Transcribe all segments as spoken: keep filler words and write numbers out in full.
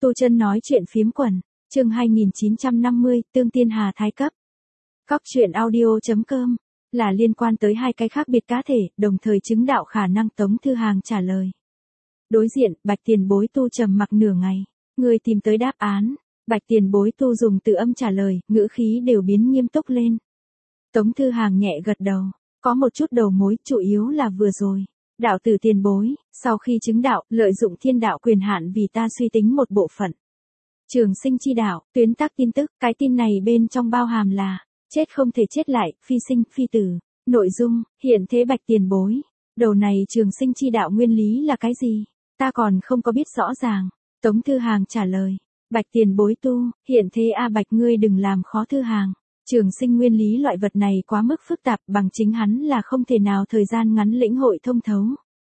Tu Chân nói chuyện phiếm quần, chương hai nghìn chín trăm năm mươi, Tương Tiên Hà Thái cấp. Cóc truyện audio.com, là liên quan tới hai cái khác biệt cá thể, đồng thời chứng đạo khả năng. Tống Thư Hàng trả lời. Đối diện, Bạch Tiền Bối Tu trầm mặc nửa ngày, người tìm tới đáp án. Bạch Tiền Bối Tu dùng từ âm trả lời, ngữ khí đều biến nghiêm túc lên. Tống Thư Hàng nhẹ gật đầu, có một chút đầu mối, chủ yếu là vừa rồi. Đạo tử Tiền Bối, sau khi chứng đạo, lợi dụng thiên đạo quyền hạn vì ta suy tính một bộ phận. Trường sinh chi đạo, tuyến tác tin tức, cái tin này bên trong bao hàm là, chết không thể chết lại, phi sinh, phi tử. Nội dung, hiện thế Bạch Tiền Bối. Đầu này trường sinh chi đạo nguyên lý là cái gì? Ta còn không có biết rõ ràng. Tống Thư Hàng trả lời. Bạch Tiền Bối Tu, hiện thế a Bạch ngươi đừng làm khó Thư Hàng. Trường sinh nguyên lý loại vật này quá mức phức tạp, bằng chính hắn là không thể nào thời gian ngắn lĩnh hội thông thấu.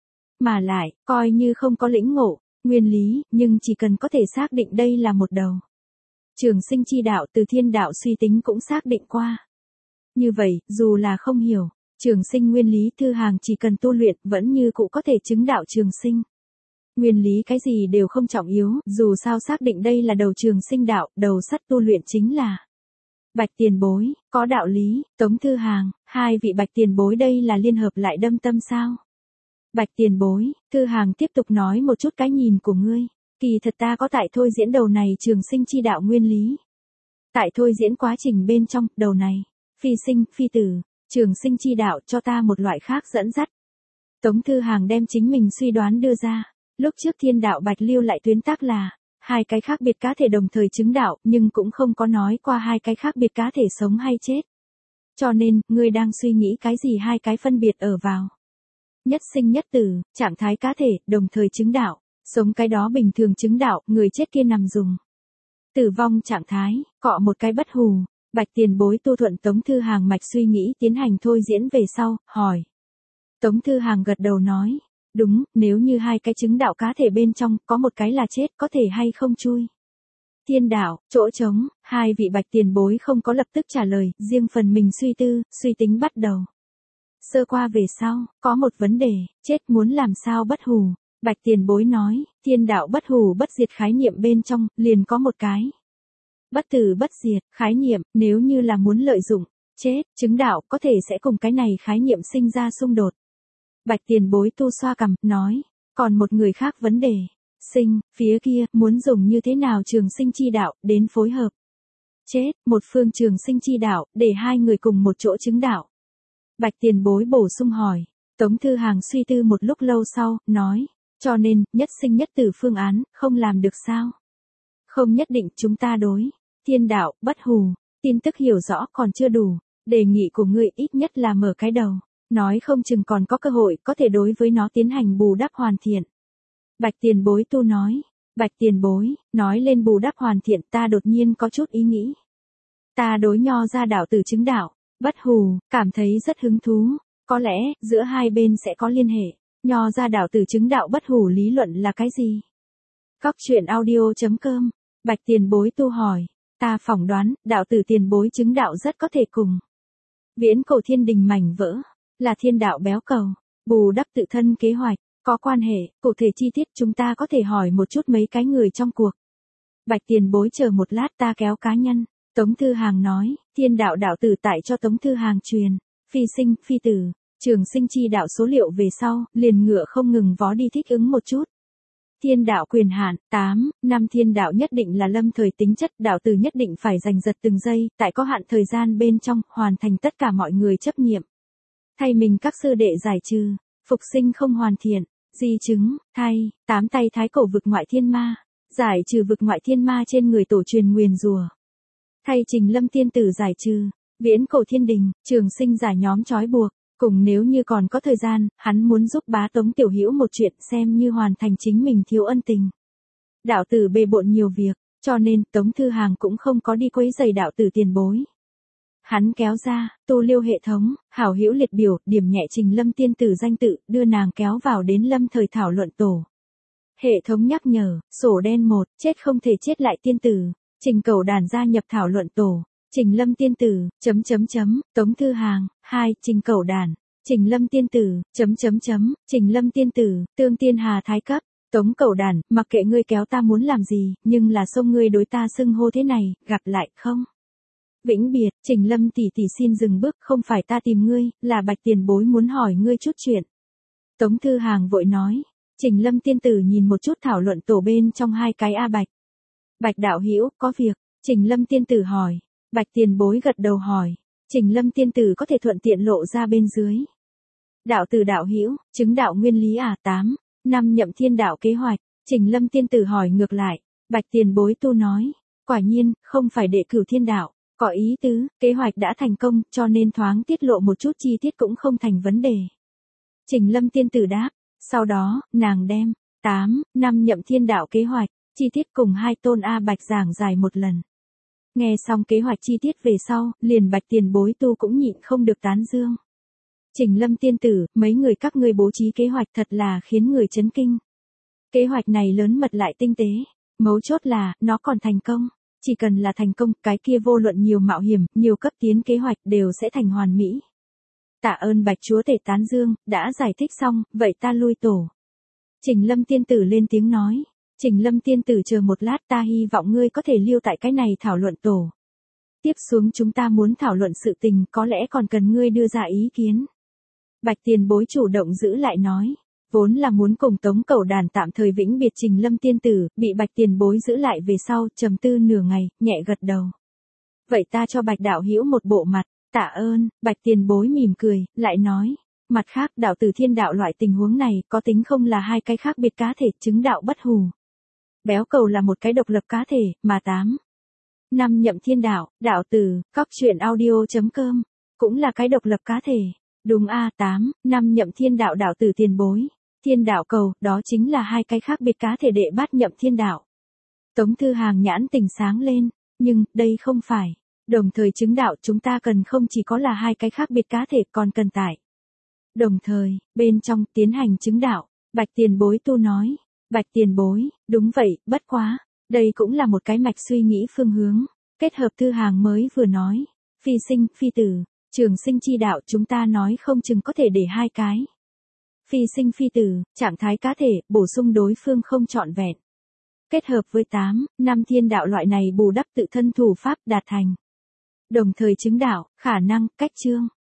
Mà lại, coi như không có lĩnh ngộ, nguyên lý, nhưng chỉ cần có thể xác định đây là một đầu. Trường sinh chi đạo từ thiên đạo suy tính cũng xác định qua. Như vậy, dù là không hiểu, trường sinh nguyên lý Thư Hàng chỉ cần tu luyện vẫn như cũ có thể chứng đạo trường sinh. Nguyên lý cái gì đều không trọng yếu, dù sao xác định đây là đầu trường sinh đạo, đầu sắt tu luyện chính là Bạch Tiền Bối, có đạo lý. Tống Thư Hàng, hai vị Bạch Tiền Bối đây là liên hợp lại đâm tâm sao? Bạch Tiền Bối, Thư Hàng tiếp tục nói một chút cái nhìn của ngươi. Kỳ thật ta có tại thôi diễn đầu này trường sinh chi đạo nguyên lý. Tại thôi diễn quá trình bên trong, đầu này, phi sinh, phi tử, trường sinh chi đạo cho ta một loại khác dẫn dắt. Tống Thư Hàng đem chính mình suy đoán đưa ra. Lúc trước thiên đạo Bạch lưu lại tuyến tác là, hai cái khác biệt cá thể đồng thời chứng đạo, nhưng cũng không có nói qua hai cái khác biệt cá thể sống hay chết. Cho nên, ngươi đang suy nghĩ cái gì hai cái phân biệt ở vào. Nhất sinh nhất tử, trạng thái cá thể, đồng thời chứng đạo, sống cái đó bình thường chứng đạo, người chết kia nằm dùng. Tử vong trạng thái, cọ một cái bất hù. Bạch Tiền Bối Tu thuận Tống Thư Hàng mạch suy nghĩ tiến hành thôi diễn về sau, hỏi. Tống Thư Hàng gật đầu nói. Đúng, nếu như hai cái chứng đạo cá thể bên trong, có một cái là chết, có thể hay không chui. Thiên đạo, chỗ trống, hai vị Bạch Tiền Bối không có lập tức trả lời, riêng phần mình suy tư, suy tính bắt đầu. Sơ qua về sau, có một vấn đề, chết muốn làm sao bất hủ. Bạch Tiền Bối nói, thiên đạo bất hủ bất diệt khái niệm bên trong, liền có một cái. Bất tử bất diệt, khái niệm, nếu như là muốn lợi dụng, chết, chứng đạo, có thể sẽ cùng cái này khái niệm sinh ra xung đột. Bạch Tiền Bối Tu xoa cằm, nói, còn một người khác vấn đề, sinh, phía kia, muốn dùng như thế nào trường sinh chi đạo, đến phối hợp. Chết, một phương trường sinh chi đạo, để hai người cùng một chỗ chứng đạo. Bạch Tiền Bối bổ sung hỏi, Tống Thư Hàng suy tư một lúc lâu sau, nói, cho nên, nhất sinh nhất tử phương án, không làm được sao. Không nhất định chúng ta đối, thiên đạo, bất hù, tin tức hiểu rõ còn chưa đủ, đề nghị của ngươi ít nhất là mở cái đầu. Nói không chừng còn có cơ hội có thể đối với nó tiến hành bù đắp hoàn thiện. Bạch Tiền Bối Tu nói. Bạch Tiền Bối, nói lên bù đắp hoàn thiện ta đột nhiên có chút ý nghĩ. Ta đối Nho ra đạo tử chứng đạo, bất hù, cảm thấy rất hứng thú. Có lẽ, giữa hai bên sẽ có liên hệ. Nho ra đạo tử chứng đạo bất hù lý luận là cái gì? Cóc truyện audio.com. Bạch Tiền Bối Tu hỏi. Ta phỏng đoán, đạo tử Tiền Bối chứng đạo rất có thể cùng viễn cổ thiên đình mảnh vỡ. Là thiên đạo béo cầu, bù đắp tự thân kế hoạch, có quan hệ, cụ thể chi tiết chúng ta có thể hỏi một chút mấy cái người trong cuộc. Bạch Tiền Bối chờ một lát ta kéo cá nhân. Tống Thư Hàng nói, thiên đạo đạo tử tại cho Tống Thư Hàng truyền, phi sinh, phi tử, trường sinh chi đạo số liệu về sau, liền ngựa không ngừng vó đi thích ứng một chút. Thiên đạo quyền hạn, tám, năm thiên đạo nhất định là lâm thời tính chất, đạo tử nhất định phải giành giật từng giây, tại có hạn thời gian bên trong, hoàn thành tất cả mọi người chấp nhiệm. Thay mình các sư đệ giải trừ, phục sinh không hoàn thiện, di chứng, thay, tám tay thái cổ vực ngoại thiên ma, giải trừ vực ngoại thiên ma trên người tổ truyền nguyền rùa. Thay Trình Lâm tiên tử giải trừ, viễn cổ thiên đình, trường sinh giải nhóm trói buộc, cùng nếu như còn có thời gian, hắn muốn giúp bá Tống Tiểu Hữu một chuyện xem như hoàn thành chính mình thiếu ân tình. Đạo tử bề bộn nhiều việc, cho nên Tống Thư Hàng cũng không có đi quấy rầy đạo tử Tiền Bối. Hắn kéo ra, tu liêu hệ thống, hảo hữu liệt biểu, điểm nhẹ Trình Lâm tiên tử danh tự, đưa nàng kéo vào đến lâm thời thảo luận tổ. Hệ thống nhắc nhở, sổ đen một, chết không thể chết lại tiên tử, Trình Cẩu Đàn gia nhập thảo luận tổ. Trình Lâm tiên tử, chấm chấm chấm, Tống Thư Hàng, hai, Trình Cẩu Đàn, Trình Lâm tiên tử, chấm chấm chấm, Trình Lâm tiên tử, Tương Tiên Hà Thái cấp. Tống Cẩu Đản, mặc kệ ngươi kéo ta muốn làm gì, nhưng là xông ngươi đối ta xưng hô thế này, gặp lại không? Vĩnh biệt, Trình Lâm tỷ tỷ xin dừng bước, không phải ta tìm ngươi, là Bạch tiền bối muốn hỏi ngươi chút chuyện. Tống Thư Hàng vội nói. Trình Lâm tiên tử nhìn một chút thảo luận tổ bên trong hai cái A Bạch. Bạch đạo hữu, có việc. Trình Lâm tiên tử hỏi. Bạch tiền bối gật đầu hỏi. Trình Lâm tiên tử có thể thuận tiện lộ ra bên dưới. Đạo tử đạo hữu, chứng đạo nguyên lý à tám, năm nhậm thiên đạo kế hoạch. Trình Lâm tiên tử hỏi ngược lại. Bạch tiền bối tu nói. Quả nhiên, không phải đệ cửu thiên đạo. Có ý tứ, kế hoạch đã thành công, cho nên thoáng tiết lộ một chút chi tiết cũng không thành vấn đề. Trình Lâm tiên tử đáp. Sau đó, nàng đem, tám, năm nhậm thiên đạo kế hoạch, chi tiết cùng hai tôn A Bạch giảng dài một lần. Nghe xong kế hoạch chi tiết về sau, liền Bạch tiền bối tu cũng nhịn không được tán dương. Trình Lâm tiên tử, mấy người các ngươi bố trí kế hoạch thật là khiến người chấn kinh. Kế hoạch này lớn mật lại tinh tế, mấu chốt là, nó còn thành công. Chỉ cần là thành công, cái kia vô luận nhiều mạo hiểm, nhiều cấp tiến kế hoạch đều sẽ thành hoàn mỹ. Tạ ơn Bạch chúa tể tán dương, đã giải thích xong, vậy ta lui tổ. Trình Lâm tiên tử lên tiếng nói. Trình Lâm tiên tử chờ một lát, ta hy vọng ngươi có thể lưu tại cái này thảo luận tổ. Tiếp xuống chúng ta muốn thảo luận sự tình, có lẽ còn cần ngươi đưa ra ý kiến. Bạch tiền bối chủ động giữ lại nói. Vốn là muốn cùng Tống Cẩu Đản tạm thời vĩnh biệt Trình Lâm tiên tử, bị Bạch tiền bối giữ lại về sau, trầm tư nửa ngày, nhẹ gật đầu. Vậy ta cho Bạch đạo hữu một bộ mặt. Tạ ơn, Bạch tiền bối mỉm cười, lại nói. Mặt khác, đạo tử thiên đạo loại tình huống này, có tính không là hai cái khác biệt cá thể, chứng đạo bất hủ. Béo cầu là một cái độc lập cá thể, mà tám. Năm nhậm thiên đạo, đạo tử, cóc truyện audio chấm com, cũng là cái độc lập cá thể. Đúng a tám, năm nhậm thiên đạo đạo tử tiền bối. Thiên đạo cầu, đó chính là hai cái khác biệt cá thể đệ bát nhậm thiên đạo. Tống Thư Hàng nhãn tình sáng lên, nhưng, đây không phải. Đồng thời chứng đạo chúng ta cần không chỉ có là hai cái khác biệt cá thể còn cần tại. Đồng thời, bên trong tiến hành chứng đạo, Bạch tiền bối tu nói. Bạch tiền bối, đúng vậy, bất quá. Đây cũng là một cái mạch suy nghĩ phương hướng. Kết hợp Thư Hàng mới vừa nói. Phi sinh, phi tử, trường sinh chi đạo chúng ta nói không chừng có thể để hai cái. Phi sinh phi tử, trạng thái cá thể, bổ sung đối phương không trọn vẹn. Kết hợp với tám, năm thiên đạo loại này bù đắp tự thân thủ pháp đạt thành. Đồng thời chứng đạo, khả năng, cách chương.